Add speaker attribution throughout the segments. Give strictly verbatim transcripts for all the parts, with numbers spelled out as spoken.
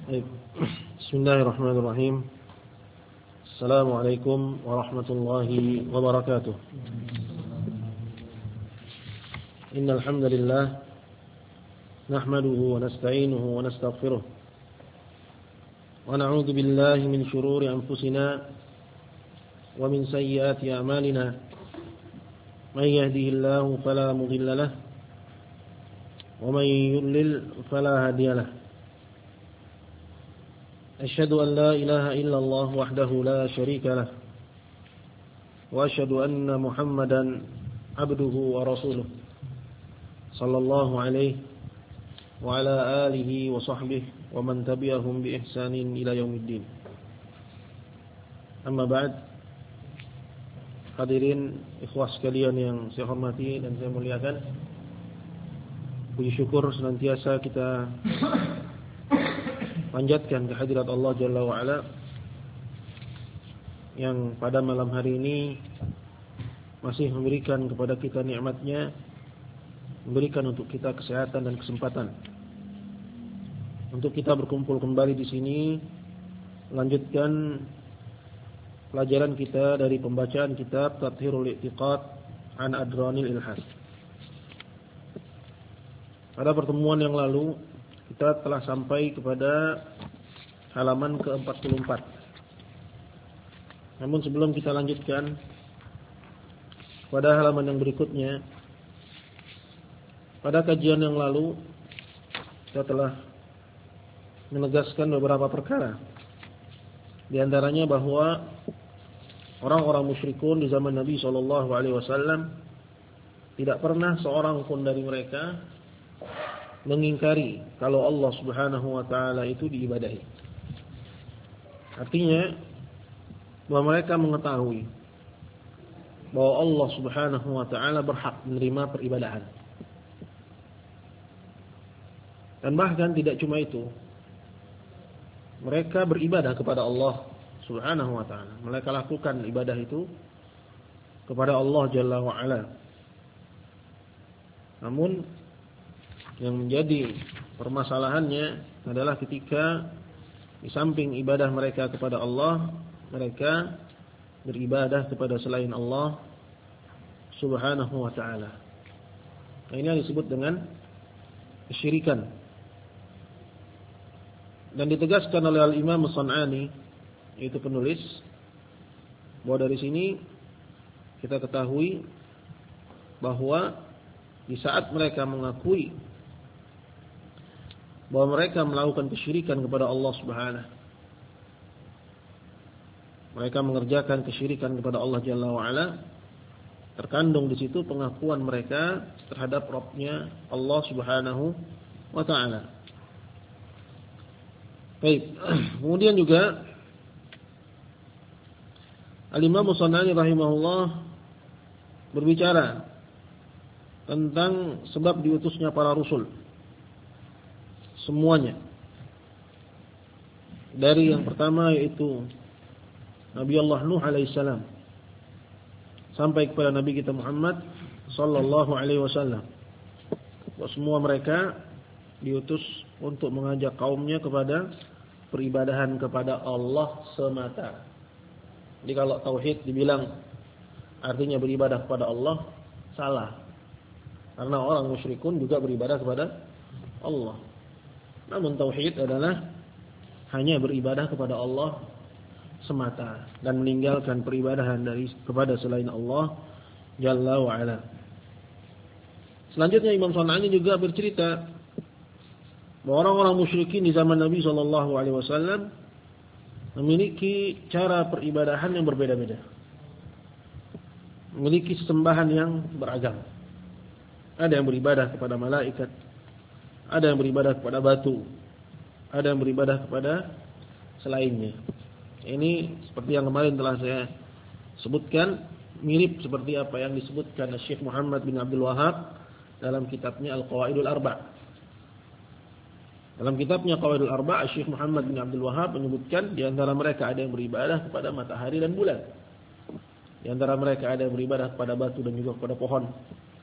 Speaker 1: Baik. Bismillahirrahmanirrahim. Assalamualaikum warahmatullahi wabarakatuh. Innal hamdalillah nahmaduhu wa nasta'inuhu wa nastaghfiruh. Wa na'udzu billahi min shururi anfusina wa min sayyiati a'malina. May yahdihillahu fala mudilla lahu wa may yudlil fala hadiya lahu. أشهد أن لا إله إلا الله وحده لا شريك له وأشهد أن محمدا عبده ورسوله صلى الله عليه وعلى آله وصحبه ومن تبعهم بإحسان إلى يوم الدين. أما بعد, hadirin ikhwah sekalian yang saya hormati dan saya muliakan, puji syukur senantiasa kita panjatkan kehadirat Allah Jalla wa'ala yang pada malam hari ini masih memberikan kepada kita nikmatnya, memberikan untuk kita kesehatan dan kesempatan untuk kita berkumpul kembali di sini, melanjutkan pelajaran kita dari pembacaan kitab Tathhirul I'tiqad an Adranil Ilhad. Pada pertemuan yang lalu kita telah sampai kepada halaman ke empat puluh empat. Namun sebelum kita lanjutkan pada halaman yang berikutnya, pada kajian yang lalu kita telah menegaskan beberapa perkara. Di antaranya bahwa orang-orang musyrikun di zaman Nabi shallallahu alaihi wasallam tidak pernah seorang pun dari mereka mengingkari kalau Allah Subhanahu wa taala itu diibadahi. Artinya bahwa mereka mengetahui bahwa Allah Subhanahu wa taala berhak menerima peribadahan. Dan bahkan tidak cuma itu, mereka beribadah kepada Allah Subhanahu wa taala. Mereka lakukan ibadah itu kepada Allah Jalla wa ala. Namun yang menjadi permasalahannya adalah ketika di samping ibadah mereka kepada Allah, mereka beribadah kepada selain Allah Subhanahu wa ta'ala. Nah, ini yang disebut dengan kesyirikan. Dan ditegaskan oleh Al-Imam As-San'ani, yaitu penulis, bahwa dari sini kita ketahui bahwa di saat mereka mengakui bahwa mereka melakukan kesyirikan kepada Allah Subhanahu, mereka mengerjakan kesyirikan kepada Allah Jalla wa'ala, terkandung di situ pengakuan mereka terhadap Rabb-nya Allah Subhanahu wa ta'ala. Baik, kemudian juga Al-Imam As-San'ani rahimahullah berbicara tentang sebab diutusnya para rasul. Semuanya. Dari yang pertama yaitu Nabi Allah Nuh alaihissalam sampai kepada Nabi kita Muhammad sallallahu alaihi wasallam. Semua mereka diutus untuk mengajak kaumnya kepada peribadahan kepada Allah semata. Jadi kalau tauhid dibilang artinya beribadah kepada Allah, salah. Karena orang musyrikun juga beribadah kepada Allah. Namun tauhid adalah hanya beribadah kepada Allah semata dan meninggalkan peribadahan dari kepada selain Allah Jalla wa ala. Selanjutnya Imam San'ani juga bercerita bahwa orang-orang musyrikin di zaman Nabi sallallahu alaihi wasallam memiliki cara peribadahan yang berbeda-beda. Memiliki sesembahan yang beragam. Ada yang beribadah kepada malaikat, ada yang beribadah kepada batu, ada yang beribadah kepada selainnya. Ini seperti yang kemarin telah saya sebutkan, mirip seperti apa yang disebutkan Syekh Muhammad bin Abdul Wahhab dalam kitabnya Al-Qawaidul Arba'. Dalam kitabnya Qawaidul Arba', Syekh Muhammad bin Abdul Wahhab menyebutkan di antara mereka ada yang beribadah kepada matahari dan bulan. Di antara mereka ada yang beribadah kepada batu dan juga kepada pohon.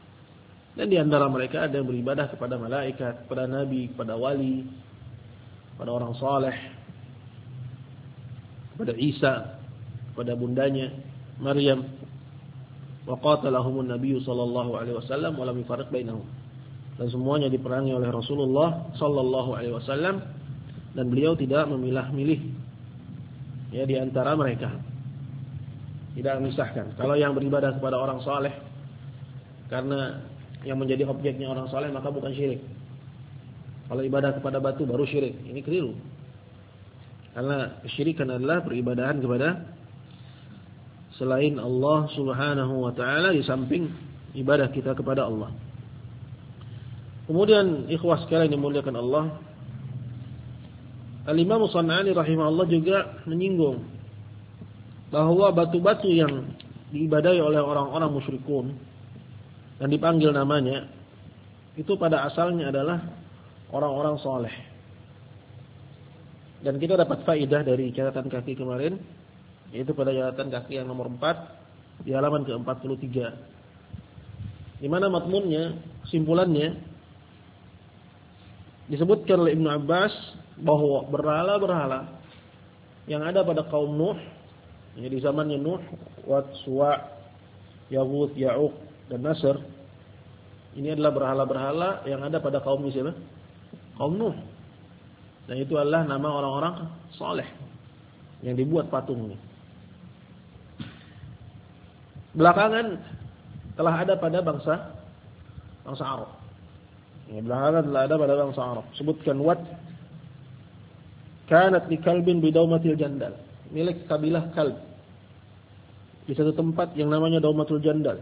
Speaker 1: Dan di antara mereka ada yang beribadah kepada malaikat, kepada nabi, kepada wali. kepada orang saleh, kepada Isa, kepada bundanya Maryam. Wa qatalahumun nabiyyu sallallahu alaihi wasallam wa lam yufarriq bainahum. Dan semuanya diperangi oleh Rasulullah sallallahu alaihi wasallam dan beliau tidak memilah-milih ya di antara mereka. Tidak memisahkan. Kalau yang beribadah kepada orang saleh karena yang menjadi objeknya orang saleh maka bukan syirik. Kalau ibadah kepada batu baru syirik. Ini keliru. Karena kesyirikan adalah peribadahan kepada selain Allah Subhanahu wa taala di samping ibadah kita kepada Allah. Kemudian ikhwah sekalian dimuliakan Allah, Al-Imam Shan'ani rahimahullah juga menyinggung bahwa batu-batu yang diibadahi oleh orang-orang musyrikun dan dipanggil namanya itu pada asalnya adalah orang-orang soleh. Dan kita dapat faidah dari catatan kaki kemarin, yaitu pada catatan kaki yang nomor empat di halaman ke empat puluh tiga. Di mana matmunnya, kesimpulannya disebutkan oleh Ibnu Abbas bahwa berhala-berhala yang ada pada kaum Nuh, ya di zamannya Nuh, Wad, Suwa, Yaghut, Ya'uq dan Nasr, ini adalah berhala-berhala yang ada pada kaum siapa? Kaum Nuh. Dan itu adalah nama orang-orang saleh yang dibuat patungnya. Belakangan telah ada pada bangsa bangsa Arab. Ya, belakangan telah ada pada bangsa Arab. Sebutkan Wad kanat li kalbin bidaumatil jandal, milik kabilah Kalb di satu tempat yang namanya Daumatul Jandal.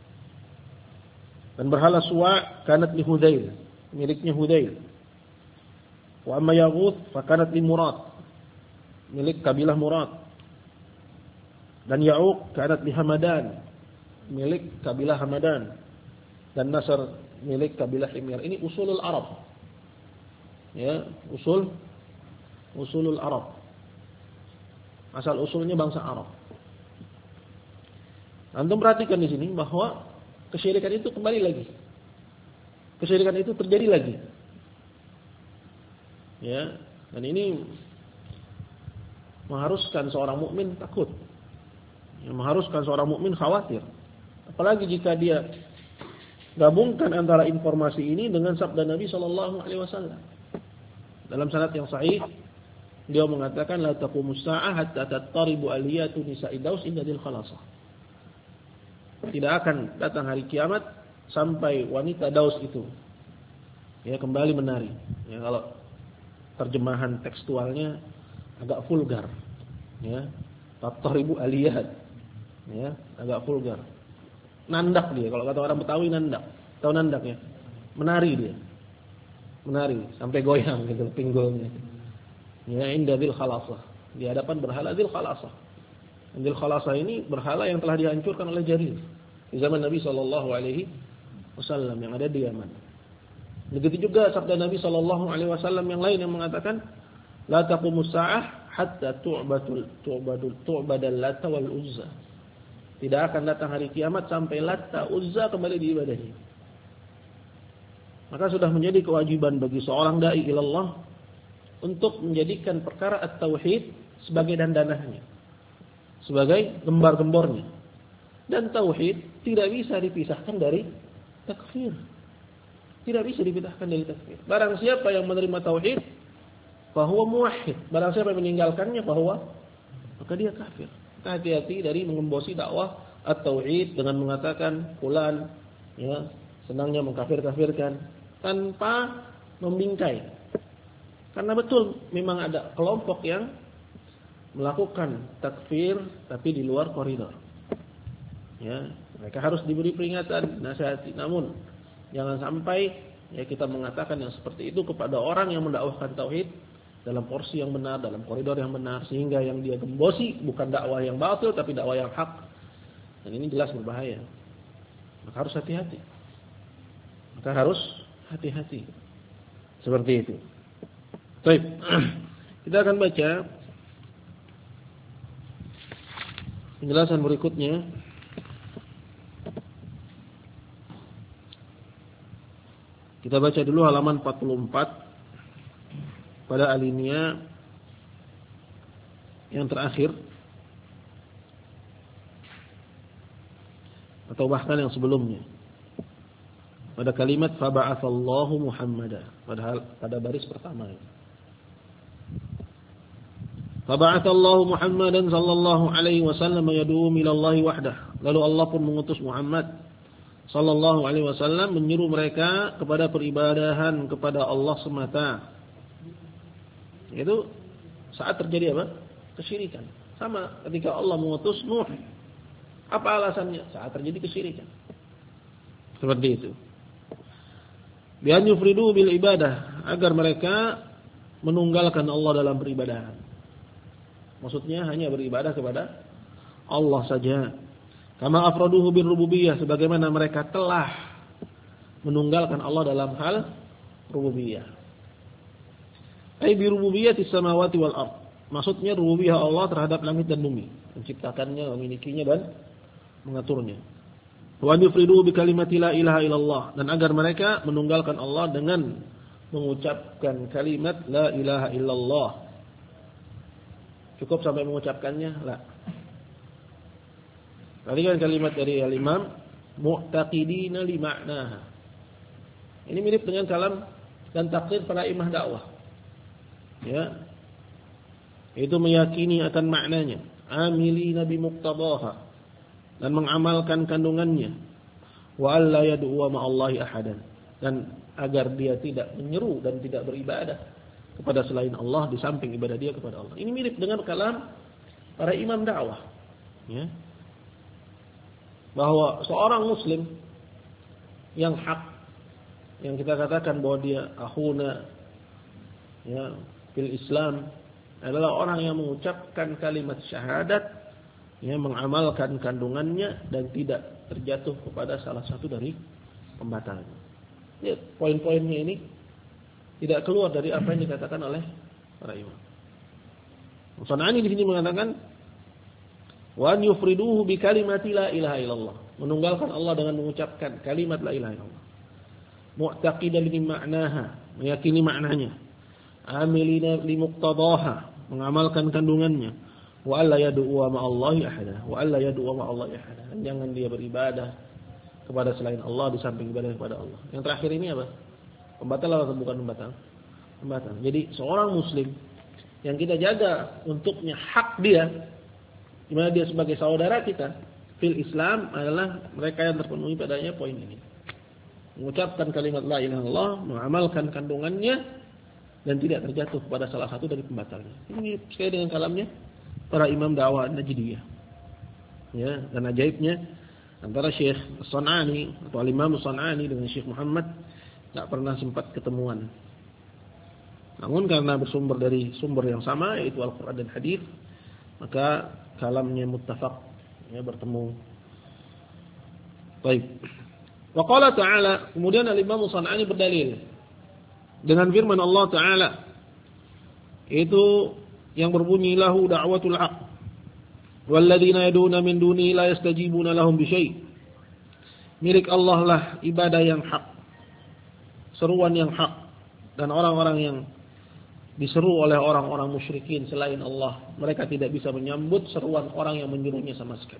Speaker 1: Dan berhala Suwa kanat li Hudail, miliknya Hudail. Wa amma Yaghut fa kanat li Murad, milik kabilah Murad. Dan Ya'uq kanat li Hamadan, milik kabilah Hamadan. Dan Nasr milik kabilah Himyar. Ini usulul Arab. Ya, usul usulul Arab. Asal usulnya bangsa Arab. Antum perhatikan di sini bahwa kesyirikan itu kembali lagi. Kesyirikan itu terjadi lagi. Ya, dan ini mengharuskan seorang mukmin takut. Yang mengharuskan seorang mukmin khawatir. Apalagi jika dia gabungkan antara informasi ini dengan sabda Nabi sallallahu alaihi wasallam. Dalam sanad yang sahih, dia mengatakan la taqumus saa'ah hatta tattaribu aliyatu nisa'i Daus inda dil khalasah. Tidak akan datang hari kiamat sampai wanita Daus itu ya kembali menari. Ya, kalau terjemahan tekstualnya agak vulgar. Ya, tattaribu aliyat. Ya, agak vulgar. Nandak dia, kalau kata orang Betawi nandak. Tahu nandak ya? Menari dia. Menari sampai goyang gitu pinggulnya. Ya, inda dzil khalasah. Di hadapan berhala dzil khalasah. Dzil khalasah ini berhala yang telah dihancurkan oleh Jarir di zaman Nabi sallallahu alaihi wasallam yang ada di Yaman. Begitu juga sabda Nabi sallallahu alaihi wasallam yang lain yang mengatakan la taqumus saa'ah hatta tu'badul tu'badul tu'badal Lata wal Uzza. Tidak akan datang hari kiamat sampai Lata, Uzza kembali diibadahi. Maka sudah menjadi kewajiban bagi seorang dai ilallah untuk menjadikan perkara at-tauhid sebagai dandanannya, sebagai gembar-gembornya. Dan tauhid tidak bisa dipisahkan dari takfir. Tidak bisa dipisahkan dari takfir. Barang siapa yang menerima tauhid, fahuwa muwahhid. Barang siapa yang meninggalkannya, fahuwa, maka dia kafir. Hati-hati dari mengembosi dakwah at-tauhid dengan mengatakan fulan ya senangnya mengkafir-kafirkan tanpa membingkai. Karena betul memang ada kelompok yang melakukan takfir tapi di luar koridor. Ya, mereka harus diberi peringatan, nasihati. Namun jangan sampai ya kita mengatakan yang seperti itu kepada orang yang mendakwahkan tauhid dalam porsi yang benar, dalam koridor yang benar, sehingga yang dia gembosi bukan dakwah yang batil tapi dakwah yang hak. Dan ini jelas berbahaya. Maka harus hati-hati. Maka harus hati-hati. Seperti itu. Baik. Kita akan baca penjelasan berikutnya. Kita baca dulu halaman empat puluh empat. pada alinea yang terakhir atau bahkan yang sebelumnya, pada kalimat faba'atsallahu Muhammadan, padahal pada baris pertama ini. Faba'atsallahu Muhammadan sallallahu alaihi wasallam yad'u ilallahi wahdah. Lalu Allah pun mengutus Muhammad sallallahu alaihi wasallam menyeru mereka kepada peribadahan kepada Allah semata. Itu saat terjadi apa? Kesyirikan. Sama ketika Allah mengutus Nuh. Apa alasannya? Saat terjadi kesyirikan. Seperti itu. Bi an yufridu bil ibadah, agar mereka menunggalkan Allah dalam peribadahan. Maksudnya hanya beribadah kepada Allah saja. Kama afraduhu bir rububiyah, sebagaimana mereka telah menunggalkan Allah dalam hal rububiyah. Ai bi rububiyatis samawati wal ard. Maksudnya rububiyah Allah terhadap langit dan bumi, menciptakannya, memilikinya dan mengaturnya. Wa yufridu bi kalimati la ilaha illallah, dan agar mereka menunggalkan Allah dengan mengucapkan kalimat la ilaha illallah. Cukup sampai mengucapkannya? La. Tadi kan kalimat dari al-Imam mu'taqidina li ma'naha. Ini mirip dengan kalam dan takrir para imam dakwah. Ya. Itu meyakini akan maknanya, amilina bi muqtadaha, dan mengamalkan kandungannya, wa alla yad'u ma'allahi ahadan, dan agar dia tidak menyeru dan tidak beribadah kepada selain Allah di samping ibadah dia kepada Allah. Ini mirip dengan kalam para imam dakwah, ya. Bahwa seorang muslim yang hak, yang kita katakan bahwa dia akhuna, ya, fil Islam, adalah orang yang mengucapkan kalimat syahadat, ya, mengamalkan kandungannya dan tidak terjatuh kepada salah satu dari pembatalnya. Ya, poin-poinnya ini tidak keluar dari apa yang dikatakan oleh para imam. Sanani di sini mengatakan wa an yufriduhu bi kalimati la ilaha illallah, menunggalkan Allah dengan mengucapkan kalimat la ilaha illallah. Mu'taqidan li ma'naha, meyakini maknanya. Amilina li muqtadaha, mengamalkan kandungannya. Wa alla yad'u ma'allahi ahada, wa alla yad'u ma'allahi ahada. Jangan dia beribadah kepada selain Allah di samping ibadah kepada Allah. Yang terakhir ini apa? Pembatal atau bukan pembatal? Pembatal. Jadi seorang muslim yang kita jaga untuknya hak dia, di mana dia sebagai saudara kita fil Islam, adalah mereka yang terpenuhi padanya poin ini. Mengucapkan kalimat la ilaha illallah, mengamalkan kandungannya dan tidak terjatuh kepada salah satu dari pembatalnya. Ini sekali dengan kalamnya para imam dakwah Najdiyah. Ya, dan ajaibnya antara Syekh As-San'ani atau Al-Imam As-San'ani dengan Syekh Muhammad tak pernah sempat ketemuan. Namun karena bersumber dari sumber yang sama, yaitu Al-Quran dan Hadis, maka kalamnya muttafaq, ya, bertemu. Baik. Wa qala ta'ala, kemudian Al-Imam As-San'ani berdalil dengan firman Allah Ta'ala, itu yang berbunyi lahu da'watul haq walladzina yad'una min dunihi la yastajibuna lahum bisyai'. Milik Allah lah ibadah yang hak, seruan yang hak, dan orang-orang yang diseru oleh orang-orang musyrikin selain Allah, mereka tidak bisa menyambut seruan orang yang menyerunya sama sekali.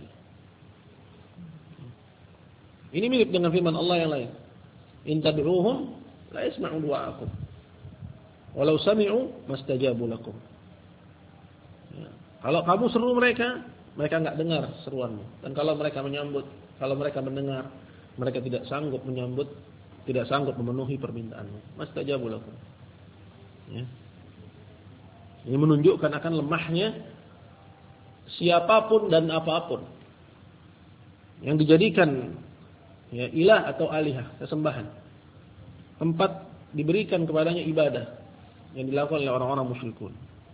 Speaker 1: Ini mirip dengan firman Allah yang lain, in tad'uuhum la yasma'u du'aakum walau sami'u mastajabu lakum. Ya. Kalau kamu seru mereka, mereka enggak dengar seruanmu. Dan kalau mereka menyambut, kalau mereka mendengar, mereka tidak sanggup menyambut, tidak sanggup memenuhi permintaanmu. Mastajabu lakum. Ya. Ini menunjukkan akan lemahnya siapapun dan apapun yang dijadikan, ya, ilah atau alihah, sesembahan, tempat diberikan kepadanya ibadah yang dilakukan oleh orang-orang musyrikun.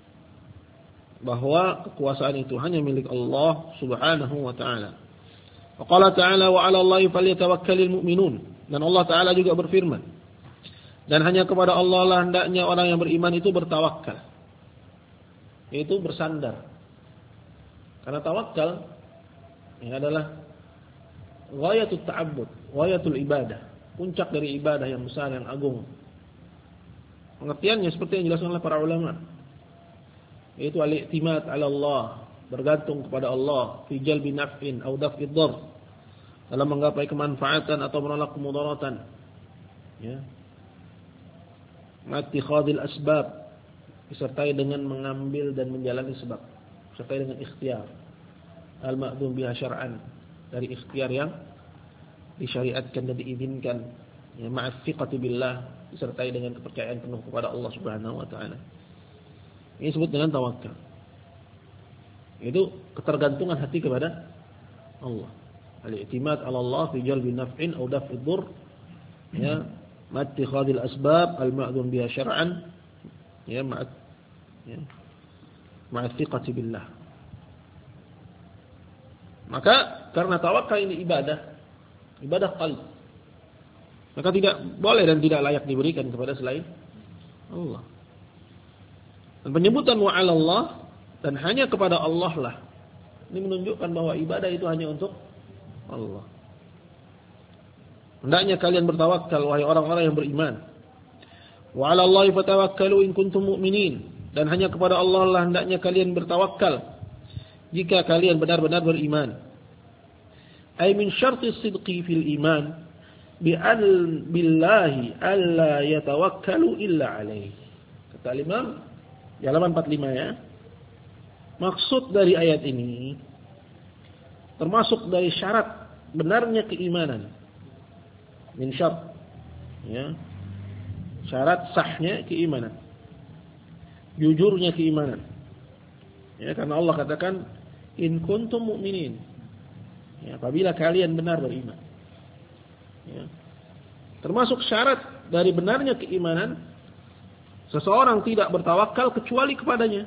Speaker 1: Bahwa kekuasaan itu hanya milik Allah Subhanahu wa taala. Wa qala ta'ala wa 'ala Allahi falyatawakkalul mu'minun. Dan Allah Taala juga berfirman, dan hanya kepada Allah lah hendaknya orang yang beriman itu bertawakal, yaitu bersandar. Karena tawakal ini adalah ghayatul ta'abbud, ghayatul ibadah, puncak dari ibadah yang besar, yang agung. Pengertiannya seperti yang dijelaskan oleh para ulama. Yaitu al-i'timad 'ala Allah, bergantung kepada Allah fi jalbi naf'in aw daf'i dhar, dalam menggapai kemanfaatan atau menolak kemudaratan. Ya. Ma'tikhadil asbab, disertai dengan mengambil dan menjalani sebab, disertai dengan ikhtiar. Al-ma'dzum biha syar'an, dari ikhtiar yang disyariatkan dan diizinkan. Ya, ma'as thiqati billah, disertai dengan kepercayaan penuh kepada Allah Subhanahu wa taala. Ini disebut dengan tawakal. Itu ketergantungan hati kepada Allah. Al-i'timad 'ala Allah fi jalbi naf'in aw daf'i dhurr. Ya, ma'tikhadil asbab al-ma'dzum biha syar'an. Ya, ma'at ya, ma'as thiqati billah. Maka karena tawakal ini ibadah, ibadah qalb, maka tidak boleh dan tidak layak diberikan kepada selain Allah. Dan penyebutan wa 'ala Allah dan hanya kepada Allah lah, ini menunjukkan bahwa ibadah itu hanya untuk Allah. Hendaknya kalian bertawakal wahai orang-orang yang beriman. Wa 'ala Allahi fatawakkalu in kuntum mu'minin, dan hanya kepada Allah lah hendaknya kalian bertawakal jika kalian benar-benar beriman. Ay min syarti sidqi fil iman bi'al billahi alla yatawakkalu illa alaihi. Kata Imam di halaman empat puluh lima ya. Maksud dari ayat ini termasuk dari syarat benarnya keimanan. Min syart, ya. Syarat sahnya keimanan. Jujurnya keimanan. Ya, karena Allah katakan in kuntum mu'minin. Ya, apabila kalian benar beriman. Ya. Termasuk syarat dari benarnya keimanan, seseorang tidak bertawakal kecuali kepadanya.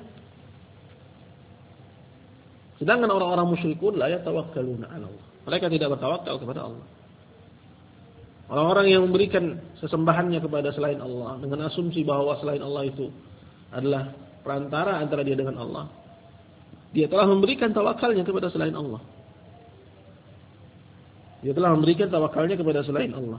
Speaker 1: Sedangkan orang-orang musyrikun la yatawakkaluna 'ala Allah. Mereka tidak bertawakal kepada Allah. Orang-orang yang memberikan sesembahannya kepada selain Allah dengan asumsi bahwa selain Allah itu adalah perantara antara dia dengan Allah, dia telah memberikan tawakalnya kepada selain Allah. Dia telah memberikan tawakalnya kepada selain Allah.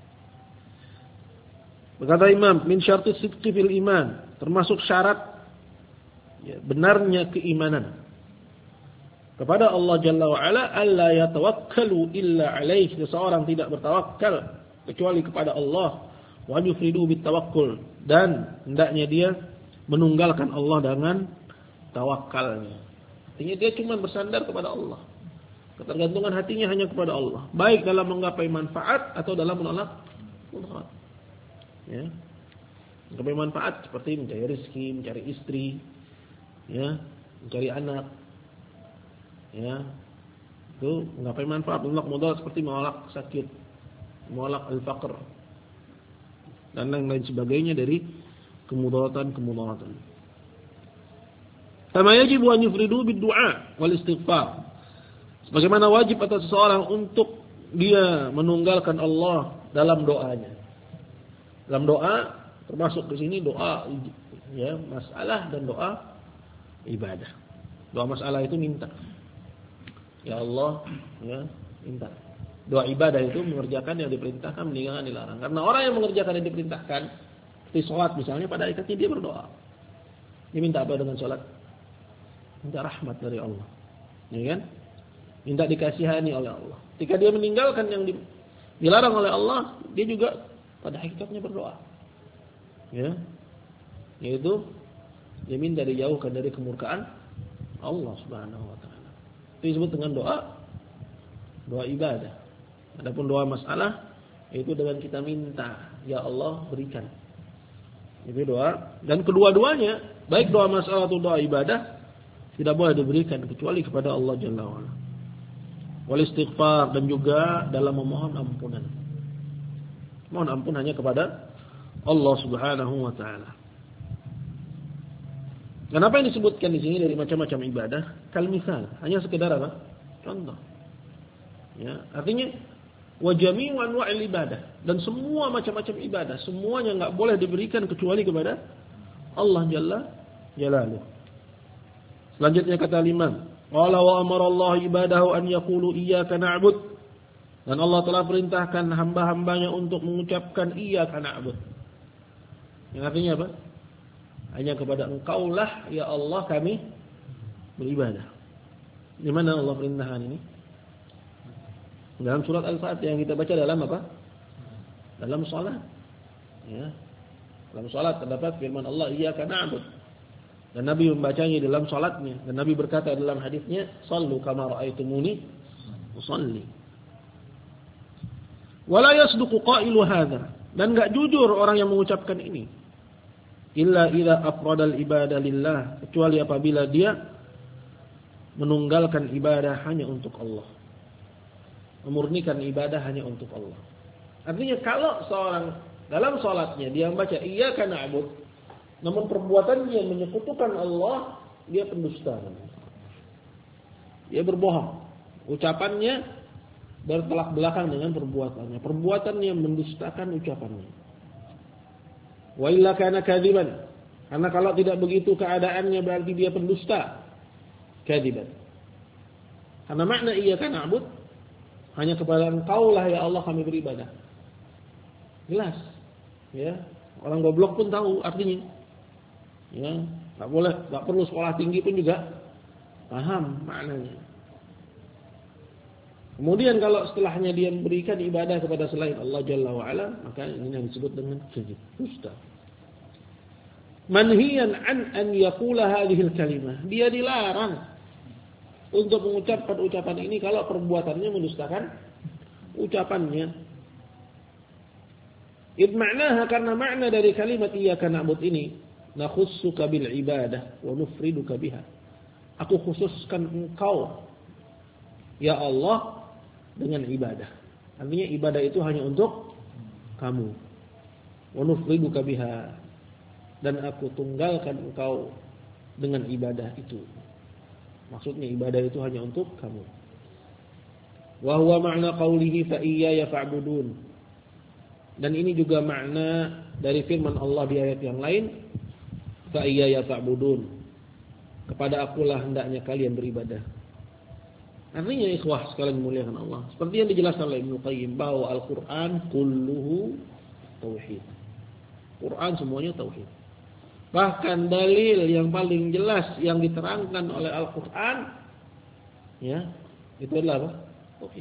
Speaker 1: Berkata Imam, min syarti sidqi fil iman, termasuk syarat ya, benarnya keimanan kepada Allah Jalla wa Ala, alla yatawakkalu illa alaih, seseorang tidak bertawakal kecuali kepada Allah, wa yufridu bitawakkul, dan hendaknya dia menunggalkan Allah dengan tawakalnya. Artinya dia cuma bersandar kepada Allah. Ketergantungan hatinya hanya kepada Allah, baik dalam menggapai manfaat atau dalam menolak mudarat. Ya. Menggapai manfaat seperti mencari rezeki, mencari istri, ya, mencari anak. Ya. Itu menggapai manfaat, menolak mudarat seperti menolak sakit, menolak al-faqr dan lain-lain sebagainya dari kemudaratan-kemudaratan. Kama yajibu an yufridu bid-du'a wal istighfar. Sebagaimana wajib atas seseorang untuk dia menunggalkan Allah dalam doanya. Dalam doa termasuk di sini doa ya masalah dan doa ibadah. Doa masalah itu minta. Ya Allah, ya minta. Doa ibadah itu mengerjakan yang diperintahkan, meninggalkan yang dilarang. Karena orang yang mengerjakan yang diperintahkan, seperti sholat misalnya, pada hakikatnya dia berdoa. Dia minta apa dengan sholat? Minta rahmat dari Allah. Ya kan? Minta dikasihani oleh Allah. Ketika dia meninggalkan yang dilarang oleh Allah, dia juga pada hakikatnya berdoa. Ya. Yaitu dia minta dijauhkan dari kemurkaan Allah Subhanahu wa taala. Itu disebut dengan doa doa ibadah. Adapun doa masalah itu dengan kita minta, ya Allah berikan. Itu doa, dan kedua-duanya, baik doa masalah atau doa ibadah, tidak boleh diberikan kecuali kepada Allah Jalla wa Ala. Wal istighfar, dan juga dalam memohon ampunan. Mohon ampun hanya kepada Allah Subhanahu wa taala. Kenapa yang disebutkan di sini dari macam-macam ibadah? Kal misal, hanya sekedar apa? Contoh. Ya, artinya wa jami'u anwa'il ibadah, dan semua macam-macam ibadah, semuanya enggak boleh diberikan kecuali kepada Allah Jalla Jalaluhu. Selanjutnya kata Imam, qala wa amara Allah ibadahu an yaqulu iyyaka na'bud, dan Allah telah perintahkan hamba-hambanya untuk mengucapkan iyyaka na'bud. Yang artinya apa? Hanya kepada Engkaulah ya Allah kami beribadah. Di mana Allah perintahkan ini? Dalam surat Al-Fatihah yang kita baca dalam apa? Dalam salat. Ya. Dalam salat terdapat firman Allah, iyyaka na'budu. Dan Nabi membacanya dalam salatnya. Dan Nabi berkata dalam hadisnya, "Shallu kama ra'aitumuni usalli." Wala yasduqu qailu hadza. Dan enggak jujur orang yang mengucapkan ini. Illa idza afradal ibadah lillah, kecuali apabila dia menunggalkan ibadah hanya untuk Allah. Memurnikan ibadah hanya untuk Allah. Artinya kalau seorang dalam salatnya dia membaca iyyaka na'budu, namun perbuatannya menyekutukan Allah, dia pendusta. Dia berbohong. Ucapannya bertolak belakang dengan perbuatannya. Perbuatannya mendustakan ucapannya. Wa illa kana kadziban. Karena kalau tidak begitu keadaannya berarti dia pendusta. Kadziban. Karena makna iyyaka na'budu, hanya kepada Engkaulah ya Allah kami beribadah. Jelas. Ya, orang goblok pun tahu artinya. Ya, enggak boleh, enggak perlu sekolah tinggi pun juga paham maknanya. Kemudian kalau setelahnya dia memberikan ibadah kepada selain Allah Jalla wa Ala, maka ini yang disebut dengan kadzib, dusta. Manhiyan an an yaqula hadhil kalimah. Dia dilarang untuk mengucapkan ucapan ini kalau perbuatannya mendustakan ucapannya. Id ma'naha, karena makna dari kalimat iyyaka na'budu ini, nakhussuka bil ibadah wa nufriduka biha. Aku khususkan engkau ya Allah dengan ibadah. Artinya ibadah itu hanya untuk kamu. Wa nufriduka biha, dan aku tunggalkan engkau dengan ibadah itu. Maksudnya ibadah itu hanya untuk kamu. Wa huwa ma'na qawlihi fa iyaya fa'budun. Dan ini juga makna dari firman Allah di ayat yang lain, fa iyaya fa'budun. Kepada akulah hendaknya kalian beribadah. Artinya ikhwah sekalian dimuliakan Allah, seperti yang dijelaskan oleh Ibnu Qayyim bahwa Al-Qur'an kulluhu tauhid. Quran semuanya tauhid. Bahkan dalil yang paling jelas yang diterangkan oleh Al-Qur'an, ya, itu adalah apa? Tauhid.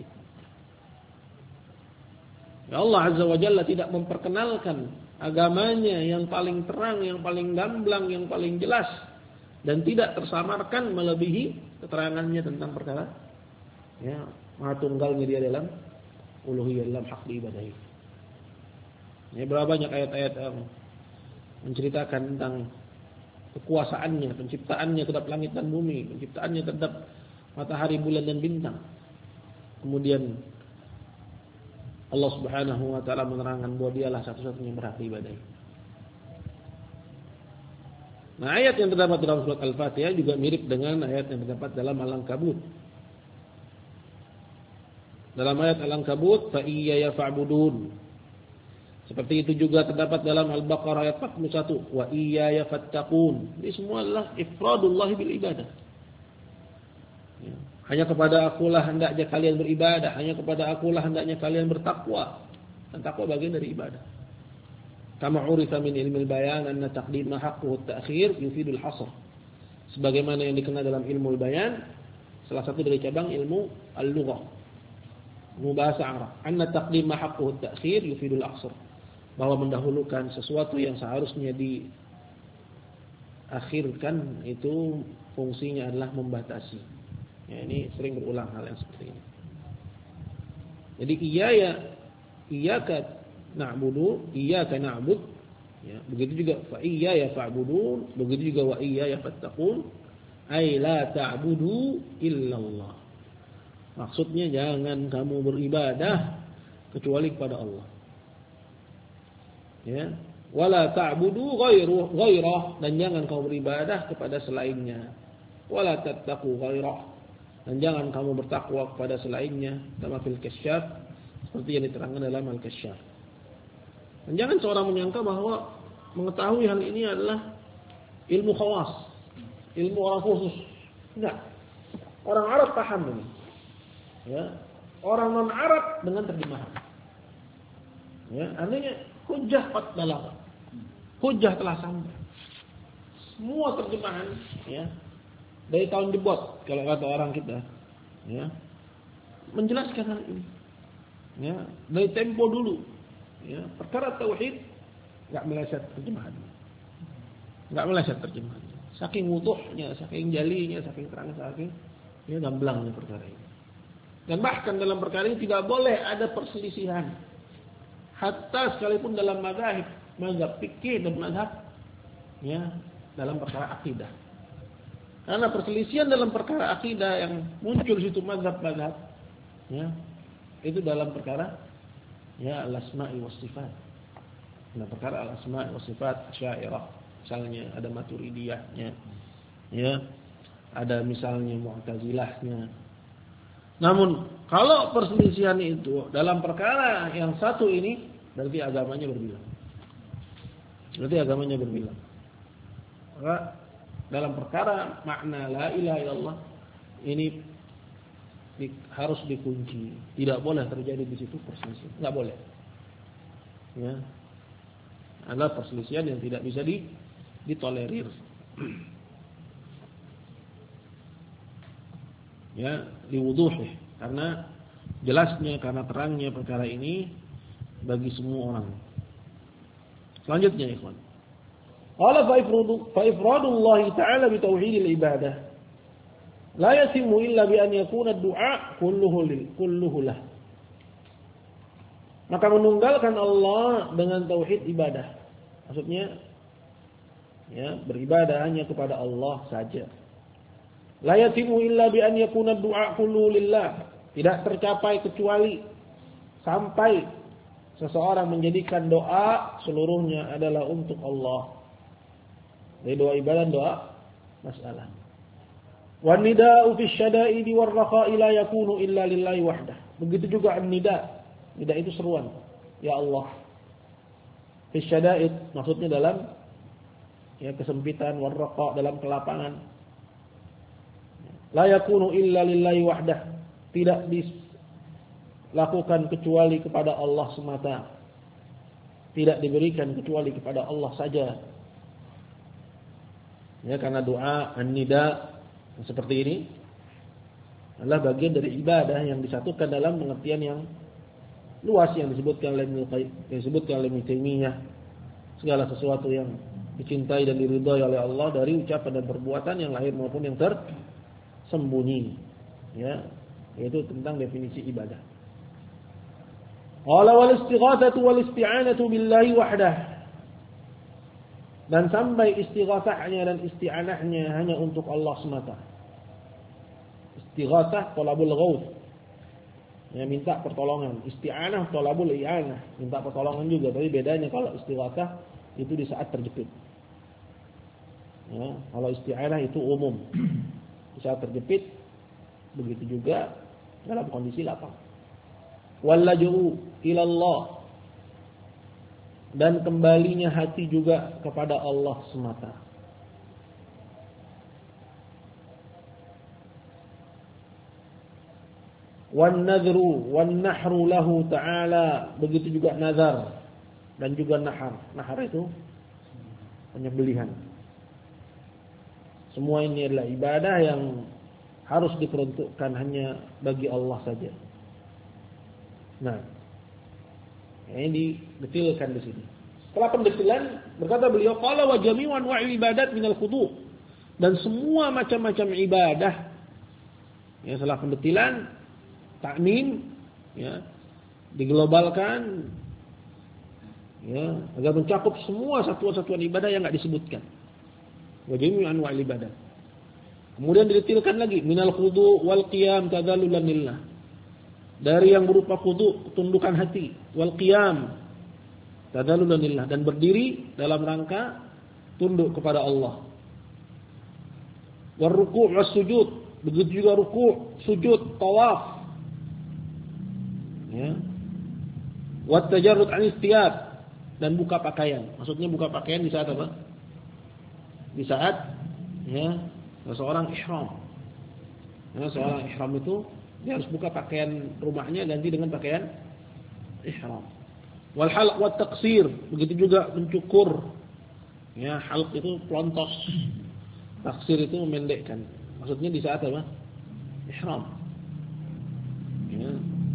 Speaker 1: Ya Allah Azza wa Jalla tidak memperkenalkan agamanya yang paling terang, yang paling gamblang, yang paling jelas, dan tidak tersamarkan melebihi keterangannya tentang perkara, ya, Maha Tunggalnya dia dalam uluhiyah, dalam hak diibadahi. Ya, berapa banyak ayat-ayat yang menceritakan tentang kekuasaannya, penciptaannya terhadap langit dan bumi, penciptaannya terhadap matahari, bulan dan bintang. Kemudian Allah Subhanahu wa taala menerangkan bahwa dialah satu-satunya yang berhak diibadahi. Nah, ayat yang terdapat dalam surat Al-Fatihah juga mirip dengan ayat yang terdapat dalam Al-Ankabut. Dalam ayat Al-Ankabut, fa iyaya fa'budun. Seperti itu juga terdapat dalam Al-Baqarah ayat empat puluh satu, wa iyaya fattaqun. Ini semua adalah ifradullah bil ibadah. Ya. Hanya kepada akulah hendaknya kalian beribadah, hanya kepada akulah hendaknya kalian bertakwa. Dan takwa bagian dari ibadah. Kama urifa min ilmil bayan anna taqdim haqquhu at-ta'khir yufidul hasr. Sebagaimana yang dikenal dalam ilmu bayan, salah satu dari cabang ilmu al-lughah, ilmu bahasa Arab, anna taqdim haqquhu at-ta'khir yufidul hasr. Bahwa mendahulukan sesuatu yang seharusnya diakhirkan itu fungsinya adalah membatasi. Ya, ini sering berulang hal yang seperti ini. Jadi iya ya, iyyaka na'budu, iyyaka na'bud, ya, begitu juga fa iyaya fa'budun, begitu juga wa iyaya fattaqun, ay la ta'budu illallah. Maksudnya jangan kamu beribadah kecuali kepada Allah. Ya, wala ta'budu ghairu ghairah, dan jangan kamu beribadah kepada selainnya. Wala tattaqu ghairah, dan jangan kamu bertakwa kepada selainnya. Kama fil Kasyaf, seperti yang diterangkan dalam Al-Kasyaf. Dan jangan seorang menyangka bahwa mengetahui hal ini adalah ilmu khawas, ilmu orang khusus. Enggak. Orang Arab paham ini. Ya. Orang non Arab dengan terjemahan. Ya, artinya hujjah qad balagha. hujjah telah sampai. Semua terjemahan, ya, dari tahun jebot kalau kata orang kita, ya, menjelaskan hal ini. Ya, dari tempo dulu, ya, perkara tauhid enggak meleset terjemahan. Enggak meleset terjemahan. Saking wuduhnya, saking jalinya, saking terang, saking ya gamblangnya perkara ini. Dan bahkan dalam perkara ini tidak boleh ada perselisihan. Hatta sekalipun dalam mazhab, mazhab fikih dan mazhab, ya, dalam perkara akidah. Karena perselisihan dalam perkara akidah yang muncul situ mazhab-mazhab, ya, itu dalam perkara ya al-asma'i was sifat. Dalam perkara al-asma'i was sifat Asy'ariyah, misalnya ada Maturidiyahnya, ya, ada misalnya Mu'tazilahnya. Namun kalau perselisihan itu dalam perkara yang satu ini, berarti agamanya berbeda. Berarti agamanya berbeda. Maka dalam perkara makna la ilaha illallah ini di, harus dikunci. Tidak boleh terjadi di situ perselisihan. Enggak boleh. Ya. Adalah perselisihan yang tidak bisa di, ditolerir. Ya, liwuduhih, karena jelasnya, karena terangnya perkara ini bagi semua orang. Selanjutnya, ikhwan. Qala fa ifradullah ta'ala bi tauhidil ibadah la yatimu illa bi an yakuna ad-du'a kulluhu lil kulluhu lah. Maka menunggalkan Allah dengan tauhid ibadah. Maksudnya ya, beribadah hanya kepada Allah saja. La yatimu illa bi an yakuna ad-du'a kulluhu lillah. Tidak tercapai kecuali sampai seseorang menjadikan doa seluruhnya adalah untuk Allah. Dari doa ibadah, doa masalah. Wan nida'u fi syada'idi war rakha'i la yakunu illa lillahi wahdah. Begitu juga an-nida'. Nida itu seruan. Ya Allah. Fi syada'id maksudnya dalam ya kesempitan, war rakha' dalam kelapangan. La yakunu illa lillahi wahdah. Tidak dilakukan kecuali kepada Allah semata. Tidak diberikan kecuali kepada Allah saja. Ya, karena doa an-nida seperti ini adalah bagian dari ibadah yang disatukan dalam pengertian yang luas yang disebutkan oleh yang disebutkan oleh Ibnu Taimiyah. Segala sesuatu yang dicintai dan diridhai oleh Allah dari ucapan dan perbuatan yang lahir maupun yang tersembunyi. Ya, yaitu tentang definisi ibadah. Qala wal istighatsatu wal isti'anatu billahi wahdah. Dan sampai istighatsahnya dan isti'anahnya hanya untuk Allah semata. Istighatsah talabul ghauth. Ya, minta pertolongan. Isti'anah talabul i'anah, minta pertolongan juga. Tapi bedanya kalau istighatsah itu di saat terjepit. Ya, kalau isti'anah itu umum. Di saat terjepit, begitu juga dalam kondisi lapang. Wallaju ila Allah. Dan kembalinya hati juga kepada Allah semata. Wan nadhru wan nahru lahu ta'ala. Begitu juga nazar dan juga nahar. Nahar itu penyembelihan. Semua ini adalah ibadah yang harus diperuntukkan hanya bagi Allah saja. Nah, ini didetilkan di sini. Setelah pendetilan berkata beliau, qala wa jami'u anwa'il ibadat minal khudu'. Dan semua macam-macam ibadah ya, setelah pendetilan takmin ya, diglobalkan ya, agar mencakup semua satuan-satuan ibadah yang enggak disebutkan. Wa jami'u anwa'il ibadat. Kemudian didetilkan lagi minal khudu' wal qiyam tadallulan lillah. Dari yang berupa khudu', ketundukan hati, wal qiyam tadallulan lillah, dan berdiri dalam rangka tunduk kepada Allah. War ruku' was sujud, begitu juga ruku', sujud, tawaf. Ya. Wat tajarrud 'an istiyab, dan buka pakaian. Maksudnya buka pakaian di saat apa? Di saat ya, seseorang ihram. Ya, seorang ihram itu dia harus buka pakaian rumahnya ganti dengan pakaian ihram. Wal halq wat taqsir, begitu juga mencukur Ya, halq itu pelontos. Taksir itu memendekkan. Maksudnya di saat apa? Ihram. Ya.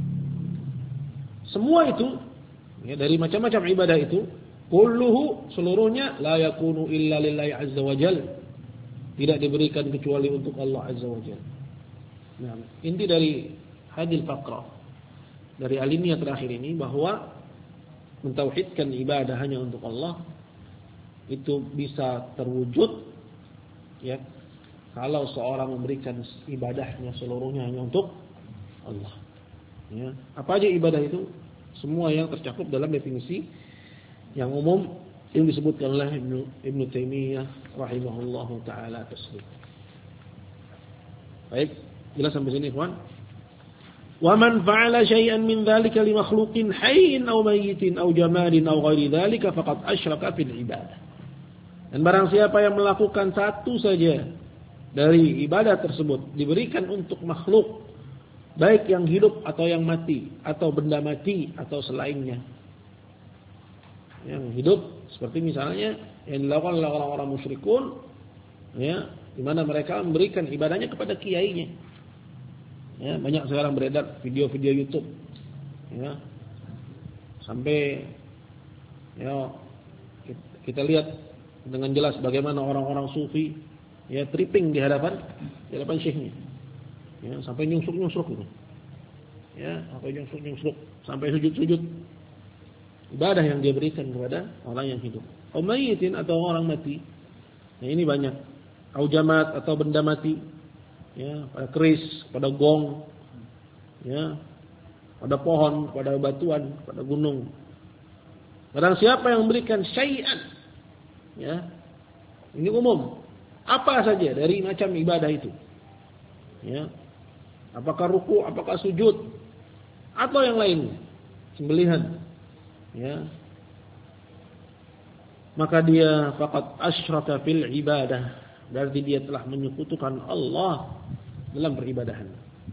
Speaker 1: Semua itu ya, dari macam-macam ibadah itu, kulluhu seluruhnya la yakunu illa lillahi azza wajal. Tidak diberikan kecuali untuk Allah azza wajal. Nah, inti dari hadil faqrah, dari alinea terakhir ini, bahwa mentauhidkan ibadah hanya untuk Allah itu bisa terwujud ya kalau seorang memberikan ibadahnya seluruhnya hanya untuk Allah. Ya, apa aja ibadah itu? Semua yang tercakup dalam definisi yang umum yang disebutkan oleh Ibnu Ibnu Taimiyah rahimahullahu taala tasbih. Baik, jelas sampai sini, ikhwan. Wa man fa'ala syai'an min dzalika li makhluqin hayyin aw mayyitin aw jamalin aw ghairi dzalika faqad asyraka fil ibadah. Dan barang siapa yang melakukan satu saja dari ibadah tersebut diberikan untuk makhluk, baik yang hidup atau yang mati, atau benda mati atau selainnya. Yang hidup seperti misalnya yang dilakukan oleh orang-orang musyrikun, ya, di mana mereka memberikan ibadahnya kepada kiainya. Ya, banyak sekarang beredar video-video YouTube, ya, sampai ya kita lihat dengan jelas bagaimana orang-orang sufi ya tripping di hadapan di hadapan syekhnya. Ya, sampai nyungsuk-nyungsuk gitu. Ya, sampai nyungsuk-nyungsuk, sampai sujud-sujud. Ibadah yang dia berikan kepada orang yang hidup. Au mayyitin atau orang mati. Nah, ini banyak. Au jamat atau benda mati. Ya, pada keris, pada gong. Ya, pada pohon, pada batuan, pada gunung. Barang siapa yang memberikan syai'an, ya, ini umum. Apa saja dari macam ibadah itu. Ya. Apakah ruku, apakah sujud, atau yang lainnya, sembelihan. Ya. Maka dia faqad asyraka fil ibadah. Berarti dia telah menyekutukan Allah dalam peribadahan.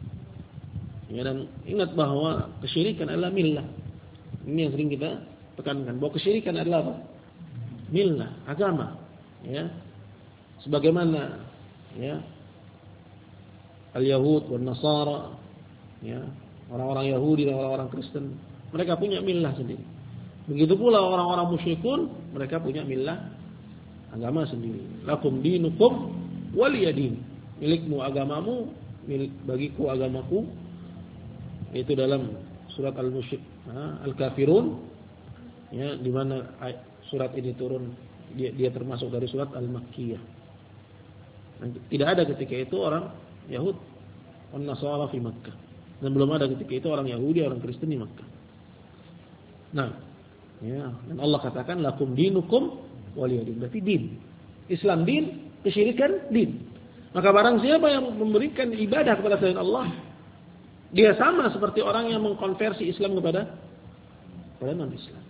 Speaker 1: Ya, dan ingat bahwa kesyirikan adalah millah. Ini yang sering kita tekankan, bahwa kesyirikan adalah apa? Millah, agama, ya. Sebagaimana ya al-Yahud dan Nasara, ya, orang-orang Yahudi dan orang-orang Kristen, mereka punya millah sendiri. Begitu pula orang-orang musyrikun, mereka punya millah, agama sendiri. Lakum dinukum waliyadin. Milikmu agamamu, milik bagiku agamaku. Itu dalam surat Al-Musyrik, Al-Kafirun, ya, di mana surat ini turun, dia, dia termasuk dari surat Al-Makkiyah. Tidak ada ketika itu orang Yahud dan Nasara di Makkah. Dan belum ada ketika itu orang Yahudi, orang Kristen di Makkah. Nah, ya, dan Allah katakan lakum dinukum waliyadin. Berarti din. Islam din, kesyirikan din. Maka barang siapa yang memberikan ibadah kepada selain Allah, dia sama seperti orang yang mengkonversi Islam kepada kepada non-Islam.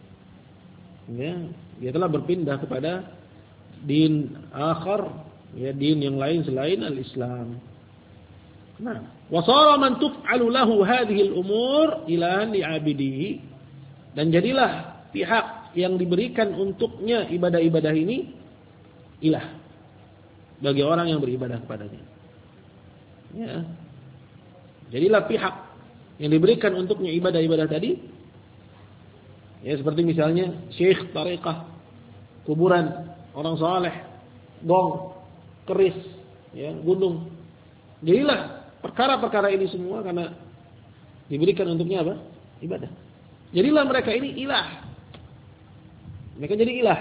Speaker 1: Ya, dia telah berpindah kepada din akhar, ya, din yang lain selain al-Islam. Nah, wa sara man tuf'alu lahu hadhihi al-umur ilahan li'abidihi. Dan jadilah pihak yang diberikan untuknya ibadah-ibadah ini ilah bagi orang yang beribadah kepadanya. Ya. Jadilah pihak yang diberikan untuknya ibadah-ibadah tadi. Ya, seperti misalnya syekh, tariqah, kuburan, orang saleh, gong, keris, ya, gunung. Jadilah perkara-perkara ini semua karena diberikan untuknya apa? Ibadah. Jadilah mereka ini ilah. Mereka jadi ilah.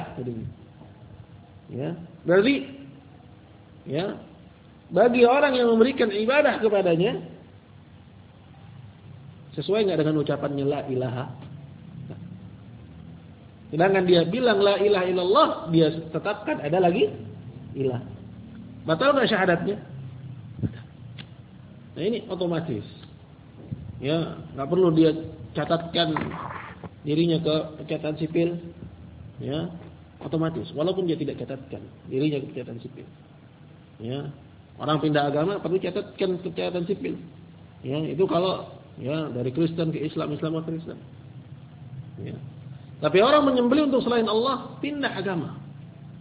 Speaker 1: Ya, berarti ya, bagi orang yang memberikan ibadah kepadanya, sesuai nggak dengan ucapannya la ilaha? Sedangkan dia bilang la ilaha illallah, dia tetapkan ada lagi ilah. Batal nggak syahadatnya? Nah, ini otomatis. Ya, nggak perlu dia catatkan dirinya ke pencatatan sipil. Ya, otomatis. Walaupun dia tidak catatkan dirinya ke pencatatan sipil. Ya, orang pindah agama perlu catatkan ke pencatatan sipil. Ya, itu kalau ya dari Kristen ke Islam, Islam ke Kristen. Ya. Tapi orang menyembelih untuk selain Allah, pindah agama.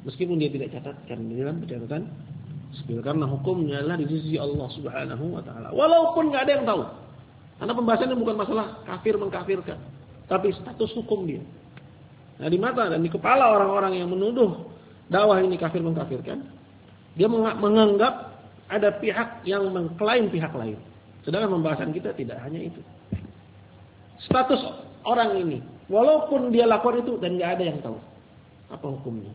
Speaker 1: meskipun dia tidak catatkan di dalam catatan sipil, karena hukumnya adalah di sisi Allah Subhanahu wa taala. Walaupun enggak ada yang tahu. Karena pembahasannya bukan masalah kafir mengkafirkan, tapi status hukum dia. Nah, di mata dan di kepala orang-orang yang menuduh dakwah ini kafir mengkafirkan, dia menganggap ada pihak yang mengklaim pihak lain. Sedangkan pembahasan kita tidak hanya itu. Status orang ini, walaupun dia lakukan itu dan nggak ada yang tahu apa hukumnya.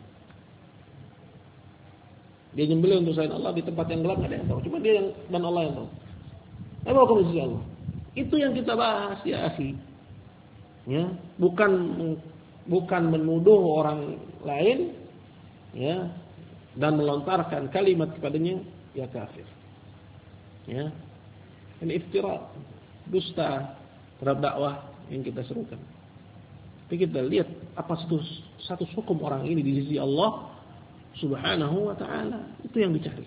Speaker 1: Dia nyembelih untuk selain Allah di tempat yang gelap, nggak ada yang tahu. Cuma dia yang, dan Allah yang tahu. Apa hukum di sisi Allah? Itu yang kita bahas ya akhi. Ya, bukan bukan menuduh orang lain, ya, dan melontarkan kalimat kepadanya ya kafir. Ya. Ini iftira, dusta terhadap dakwah yang kita serukan. Tapi kita lihat apa status status hukum orang ini di sisi Allah Subhanahu wa taala, itu yang dicari.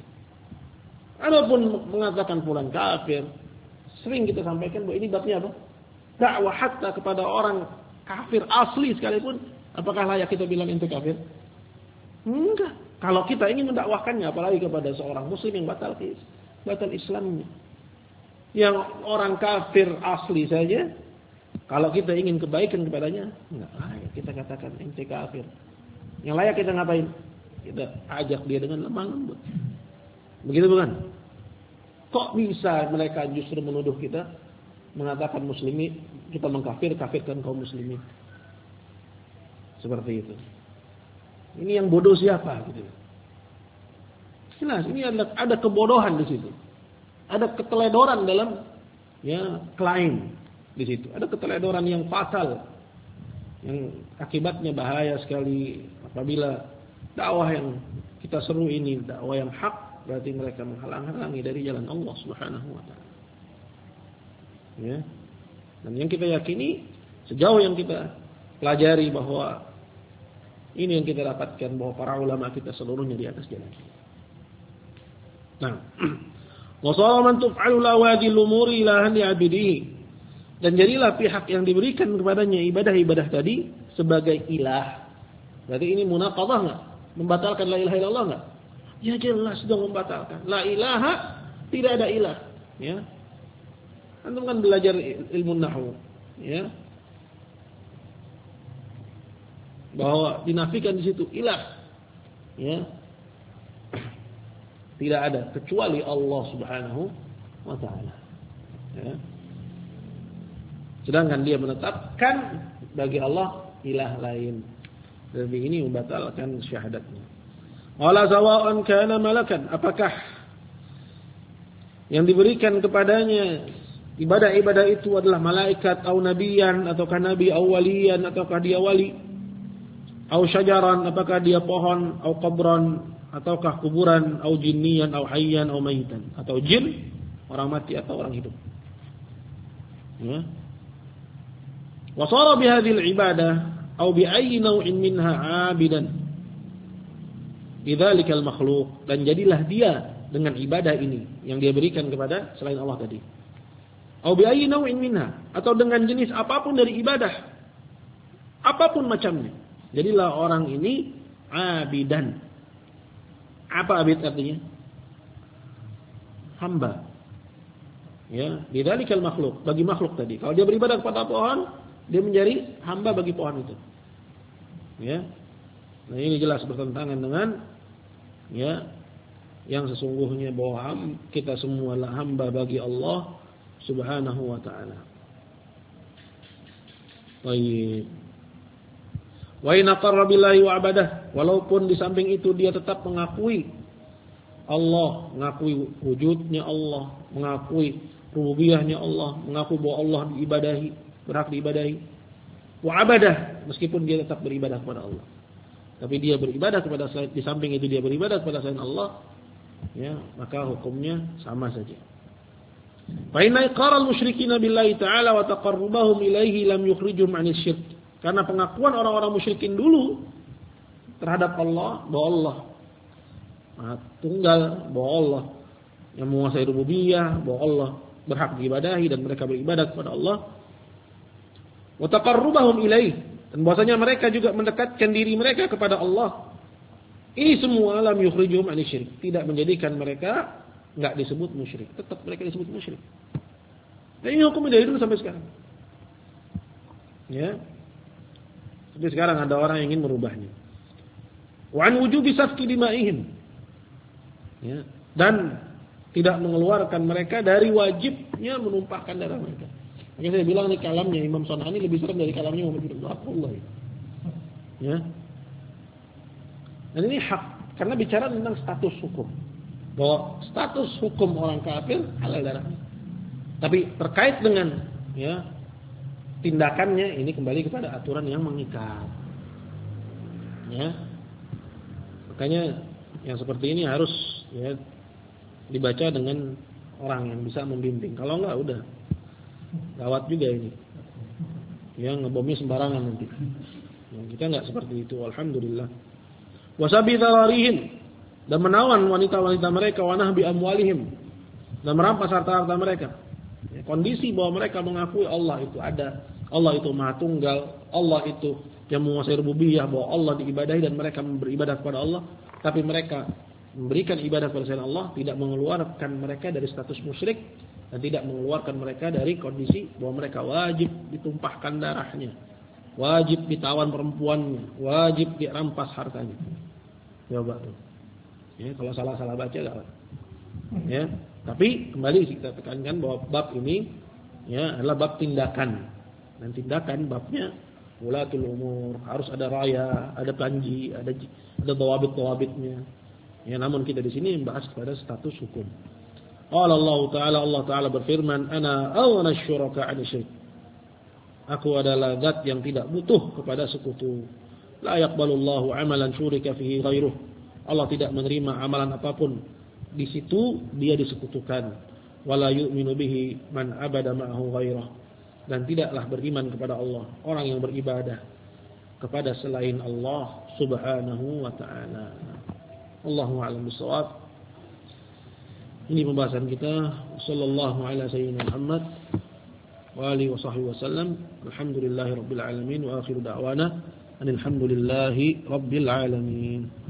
Speaker 1: Adapun mengatakan fulan kafir, sering kita sampaikan bahwa ini babnya apa? Dakwah hatta kepada orang kafir asli sekalipun, apakah layak kita bilang ente kafir? Enggak. Kalau kita ingin mendakwahkannya, apalagi kepada seorang muslim yang batal batal Islamnya, yang orang kafir asli saja, kalau kita ingin kebaikan kepadanya, enggak layak kita katakan ente kafir. Yang layak kita ngapain? Kita ajak dia dengan lemah lembut. Begitu bukan? Kok bisa mereka justru menuduh kita mengatakan muslimi, kita mengkafir, kafirkan kaum muslimin. Seperti itu. Ini yang bodoh siapa gitu. Jelas ini ada ada kebodohan di situ. Ada keteledoran dalam ya klaim di situ. Ada keteledoran yang fatal yang akibatnya bahaya sekali apabila dakwah yang kita seru ini dakwah yang hak, berarti mereka menghalang-halangi dari jalan Allah Subhanahu wa taala. Ya. Dan yang kita yakini sejauh yang kita pelajari bahwa ini yang kita dapatkan bahwa para ulama kita seluruhnya di atas jalan. Nah, wa sara man tuf'alu lawadi al-umuri ilahan li'abidihi. Dan jadilah pihak yang diberikan kepadanya ibadah-ibadah tadi sebagai ilah. Berarti ini munaqadhah enggak? Membatalkan la ilaha illallah enggak? Ya jelas dong membatalkan. La ilaha, tidak ada ilah, ya. Antum kan belajar ilmu nahwu, ya. Bahwa dinafikan di situ ilah, ya. Tidak ada kecuali Allah Subhanahu wa taala. Ya. Sedangkan dia menetapkan bagi Allah ilah lain. Dan ini membatalkan syahadatnya. Wala sawa'an kana malakan, apakah yang diberikan kepadanya ibadah-ibadah itu adalah malaikat atau nabiyan ataukah nabi atau waliyan ataukah dia wali, atau syajaran apakah dia pohon, atau qabran ataukah kuburan, atau jinniyan atau hayyan atau mayitan, atau jin orang mati atau orang hidup. Ya. Wa sara bi hadhihi al-ibadah atau bi ayyi naw'in minha 'abidan lidzalikal makhluq, dan jadilah dia dengan ibadah ini yang dia berikan kepada selain Allah tadi. Au bi ayyi naw'in minha, atau dengan jenis apapun dari ibadah, apapun macamnya. Jadilah orang ini abidan. Apa abid artinya? Hamba. Ya, lidzalikal makhluk, bagi makhluk tadi. Kalau dia beribadah kepada pohon, dia menjadi hamba bagi pohon itu. Ya. Nah, ini jelas bertentangan dengan ya yang sesungguhnya bahwa kita semua adalah hamba bagi Allah Subhanahu wa taala. Baik. Wa in aqarra billahi wa abadah, walaupun di samping itu dia tetap mengakui Allah, mengakui wujudnya Allah, mengakui rububiyahnya Allah, mengakui bahwa Allah diibadahi, berhak diibadahi. Wa abadah, meskipun dia tetap beribadah kepada Allah. Tapi dia beribadah kepada selain, di samping itu dia beribadah kepada selain Allah, ya, maka hukumnya sama saja. Fa inna iqrar al-musyrikin billahi ta'ala wa taqarrubahum ilaihi lam yukhrijuhum 'anil syirk. Karena pengakuan orang-orang musyrikin dulu terhadap Allah, bahwa Allah Maha Tunggal, bahwa Allah yang menguasai rububiyah, bahwa Allah berhak diibadahi dan mereka beribadah kepada Allah. Wa taqarrubahum ilaihi, dan bahwasanya mereka juga mendekatkan diri mereka kepada Allah. Ini semua lam yukhrijuhum ani syirik, tidak menjadikan mereka enggak disebut musyrik, tetap mereka disebut musyrik. Dan ini hukum dari dulu sampai sekarang. Ya. Sampai sekarang ada orang yang ingin merubahnya. Wa an wujubi safki dima'ihim. Ya. Dan tidak mengeluarkan mereka dari wajibnya menumpahkan darah mereka. Makanya saya bilang nih kalamnya Imam San'ani lebih serem dari kalamnya Muhammad bin Abdullah. Ya. Dan ini hak karena bicara tentang status hukum. Bahwa status hukum orang kafir halal darahnya. Tapi terkait dengan ya tindakannya ini kembali kepada aturan yang mengikat. Ya. Makanya yang seperti ini harus ya dibaca dengan orang yang bisa membimbing. Kalau enggak udah gawat juga ini. Ya ngebomnya sembarangan nanti. Ya, kita enggak seperti itu, alhamdulillah. Wasabi dararihim, dan menawan wanita-wanita mereka, wanah bi amwalihim, dan merampas harta-harta mereka. Ya, kondisi bahwa mereka mengakui Allah itu ada, Allah itu Maha Tunggal, Allah itu yang menguasai rububiyah, bahwa Allah diibadahi dan mereka beribadah kepada Allah, tapi mereka memberikan ibadah kepada selain Allah, tidak mengeluarkan mereka dari status musyrik dan tidak mengeluarkan mereka dari kondisi bahwa mereka wajib ditumpahkan darahnya, wajib ditawan perempuannya, wajib dirampas hartanya. Coba tuh. Ya, kalau salah-salah baca enggak. Ya, tapi kembali kita tekankan bahwa bab ini ya adalah bab tindakan. Dan tindakan babnya ulatul umur, harus ada raya, ada panji, ada ada dawabit-dawabitnya. Ya, namun kita di sini membahas kepada status hukum. Qala Allah Ta'ala, Allah Ta'ala berfirman, "Ana aghna asy-syuraka 'ani syirk." Aku adalah zat yang tidak butuh kepada sekutu. La yaqbalullahu 'amalan syurika fihi ghairuh. Allah tidak menerima amalan apapun di situ dia disekutukan. Wala yu'minu bihi man abada ma'ahu ghairah. Dan tidaklah beriman kepada Allah orang yang beribadah kepada selain Allah Subhanahu wa ta'ala. Allahu a'lam bishawab. Ini pembahasan kita. Sallallahu ala sayyidina Muhammad wa alihi wa sahbihi wasallam. Alhamdulillahirabbil alamin wa akhiru da'wana alhamdulillahi rabbil alamin.